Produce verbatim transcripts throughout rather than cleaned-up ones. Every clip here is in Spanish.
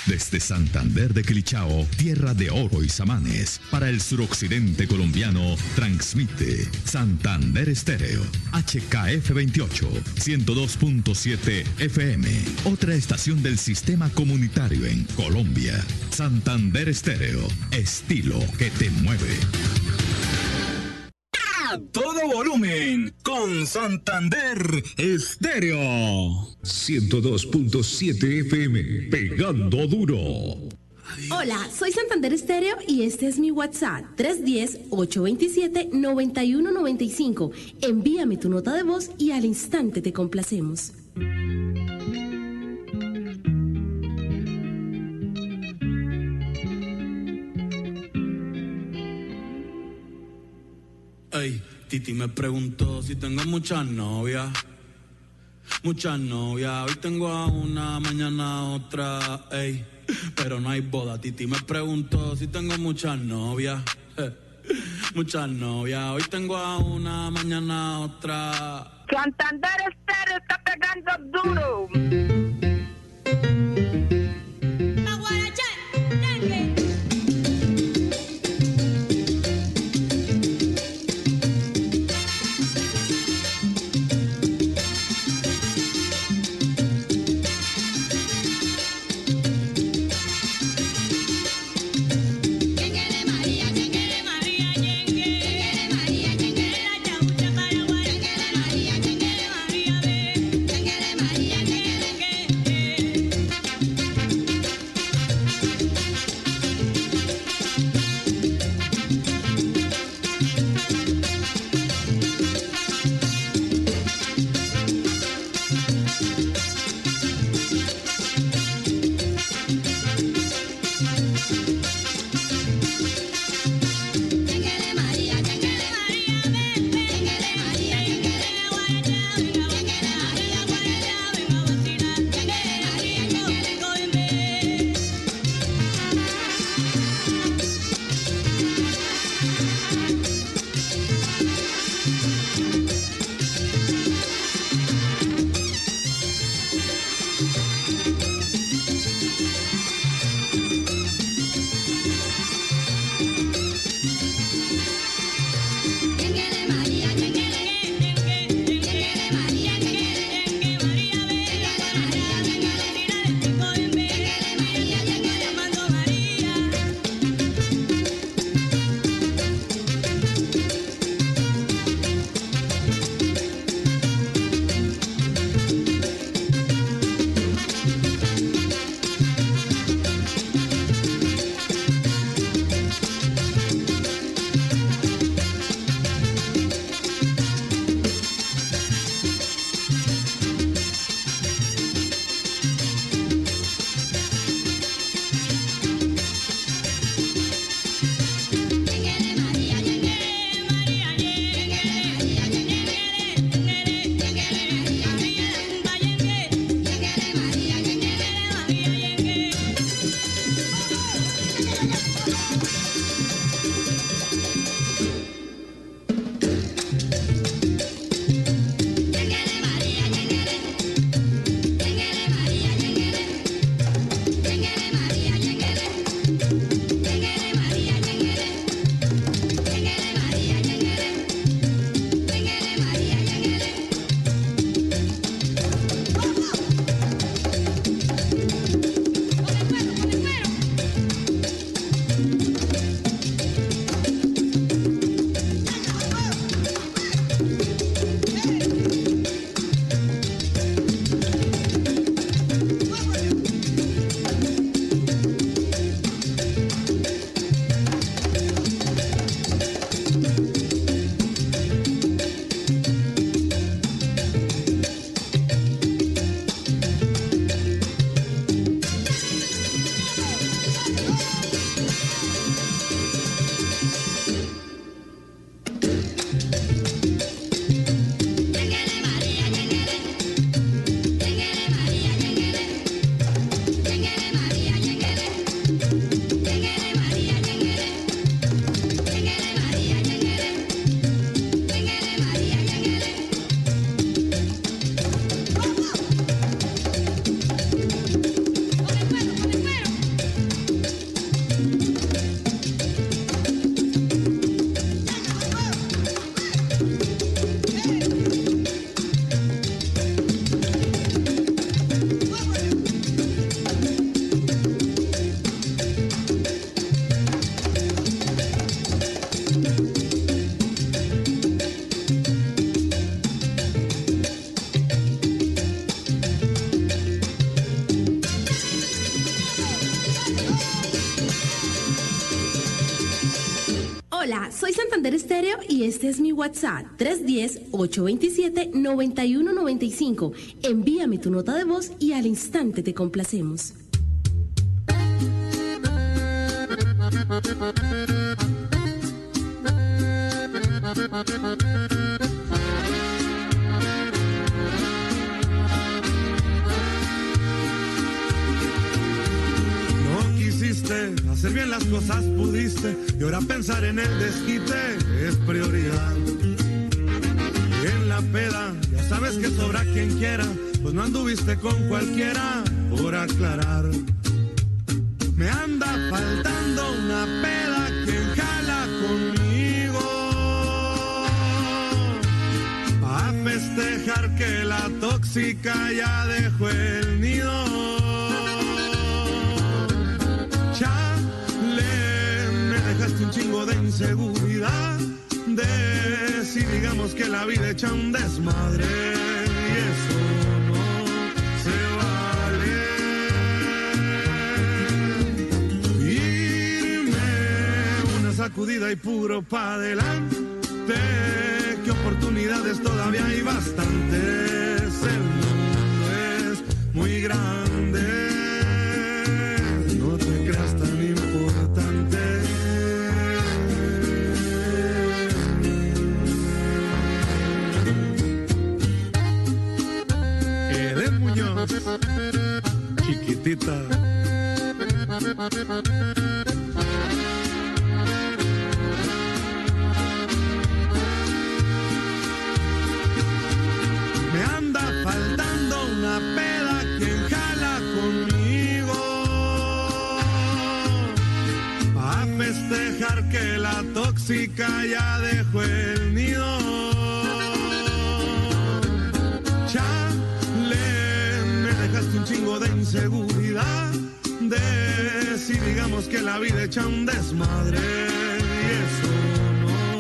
Desde Santander de Quilichao, tierra de oro y samanes, para el suroccidente colombiano, transmite Santander Estéreo, H K F veintiocho, ciento dos punto siete F M, otra estación del sistema comunitario en Colombia. Santander Estéreo, estilo que te mueve. A todo volumen, con Santander Estéreo. ciento dos punto siete F M, pegando duro. Hola, soy Santander Estéreo y este es mi WhatsApp, tres uno cero, ocho dos siete, nueve uno nueve cinco. Envíame tu nota de voz y al instante te complacemos. Ey, Titi me preguntó si tengo muchas novias. Muchas novias, hoy tengo a una, mañana a otra, ey. Pero no hay boda. Titi me preguntó si tengo muchas novias. Eh, muchas novias, hoy tengo a una, mañana a otra. Santander Estéreo está pegando duro. soy Santander Estéreo y este es mi WhatsApp, tres uno cero, ocho dos siete, nueve uno nueve cinco. Envíame tu nota de voz y al instante te complacemos. Hacer bien las cosas pudiste y ahora pensar en el desquite es prioridad. Y en la peda ya sabes que sobra quien quiera, pues no anduviste con cualquiera, por aclarar. Me anda faltando una peda que jala conmigo, a festejar que la tóxica ya dejó el nido. Un chingo de inseguridad, de si digamos que la vida echa un desmadre y eso no se vale. Irme una sacudida y puro pa' adelante, que oportunidades todavía hay bastantes, el mundo es muy grande, no te creas tan importante. Chiquitita. Me anda faltando una peda que jala conmigo, a festejar que la tóxica ya dejó el nido. Un chingo de inseguridad, de si digamos que la vida echa un desmadre y eso no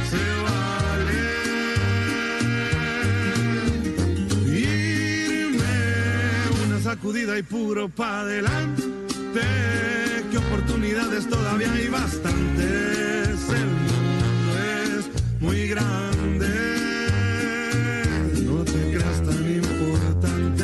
se vale. Irme una sacudida y puro pa' adelante, que oportunidades todavía hay bastantes, el mundo es muy grande, no te creas tan importante.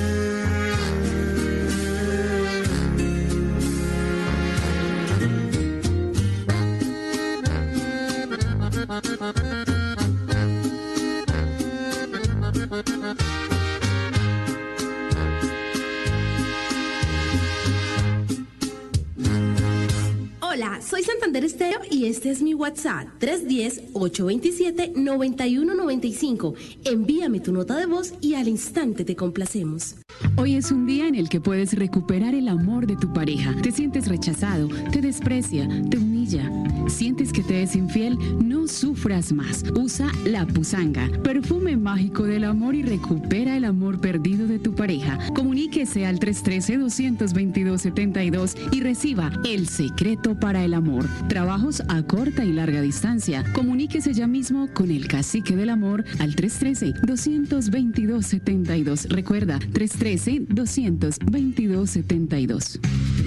Hola, soy Santander Estéreo y este es mi WhatsApp, tres uno cero, ocho dos siete, nueve uno nueve cinco. Envíame tu nota de voz y al instante te complacemos. Hoy es un día en el que puedes recuperar el amor de tu pareja. Te sientes rechazado, te desprecia, te humilla. ¿Sientes que te es infiel? No sufras más. Usa La Pusanga, perfume mágico del amor, y recupera el amor perdido de tu pareja. Comuníquese al tres uno tres, dos dos dos, siete dos y reciba El Secreto para el Amor. Trabajos a corta y larga distancia. Comuníquese ya mismo con el Cacique del Amor al tres uno tres, dos dos dos, siete dos. Recuerda, tres uno tres, dos dos dos, siete dos.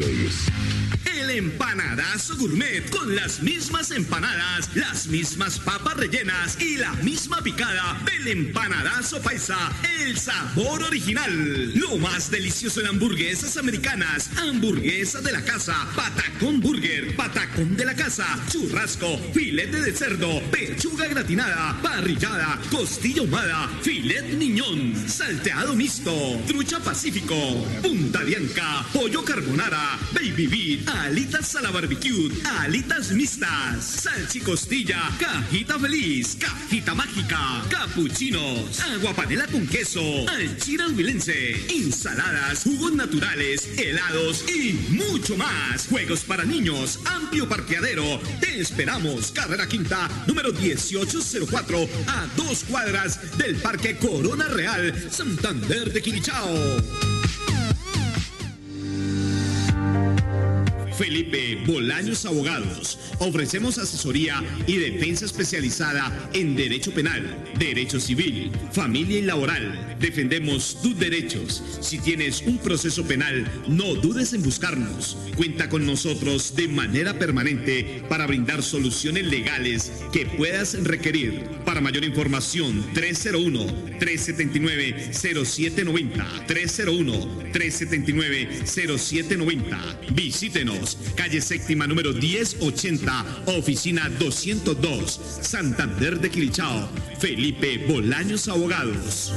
El Empanadazo Gourmet, con las mismas empanadas, las mismas papas rellenas y la misma picada del Empanadazo Paisa, el sabor original. Lo más delicioso en hamburguesas americanas, hamburguesa de la casa, patacón burger, patacón de la casa, churrasco, filete de cerdo, pechuga gratinada, parrillada, costilla ahumada, filet niñón, salteado mixto, trucha pacífico, punta dianca, pollo carbonara, baby beef, alitas a la barbecue, alitas mixtas, salchicostilla, cajita feliz, cajita mágica, capuchinos, agua panela con queso, alchira huilense, ensaladas, jugos naturales, helados y mucho más. Juegos para niños, amplio parqueadero. Te esperamos, carrera quinta, número dieciocho cero cuatro, a dos cuadras del Parque Corona Real, Santander de Quilichao. Felipe Bolaños Abogados. Ofrecemos asesoría y defensa especializada en derecho penal, derecho civil, familia y laboral. Defendemos tus derechos. Si tienes un proceso penal, no dudes en buscarnos. Cuenta con nosotros de manera permanente para brindar soluciones legales que puedas requerir. Para mayor información, tres cero uno, tres siete nueve, cero siete nueve cero, tres cero uno, tres siete nueve, cero siete nueve cero. Visítenos, calle séptima número diez ochenta, oficina doscientos dos, Santander de Quilichao. Felipe Bolaños Abogados.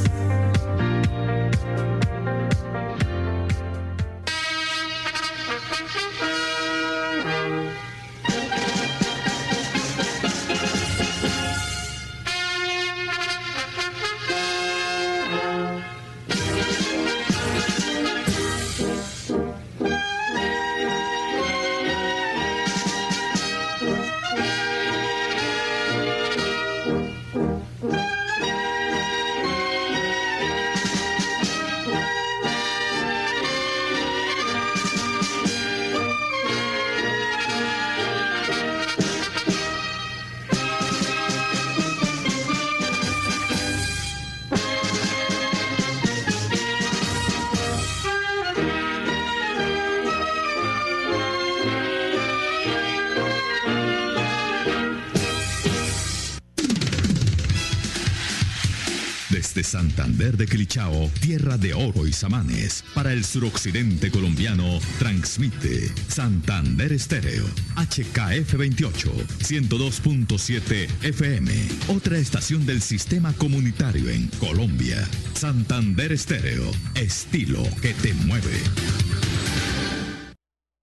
Desde Santander de Quilichao, tierra de oro y samanes, para el suroccidente colombiano, transmite Santander Estéreo, H K F veintiocho, ciento dos punto siete F M, otra estación del sistema comunitario en Colombia. Santander Estéreo, estilo que te mueve.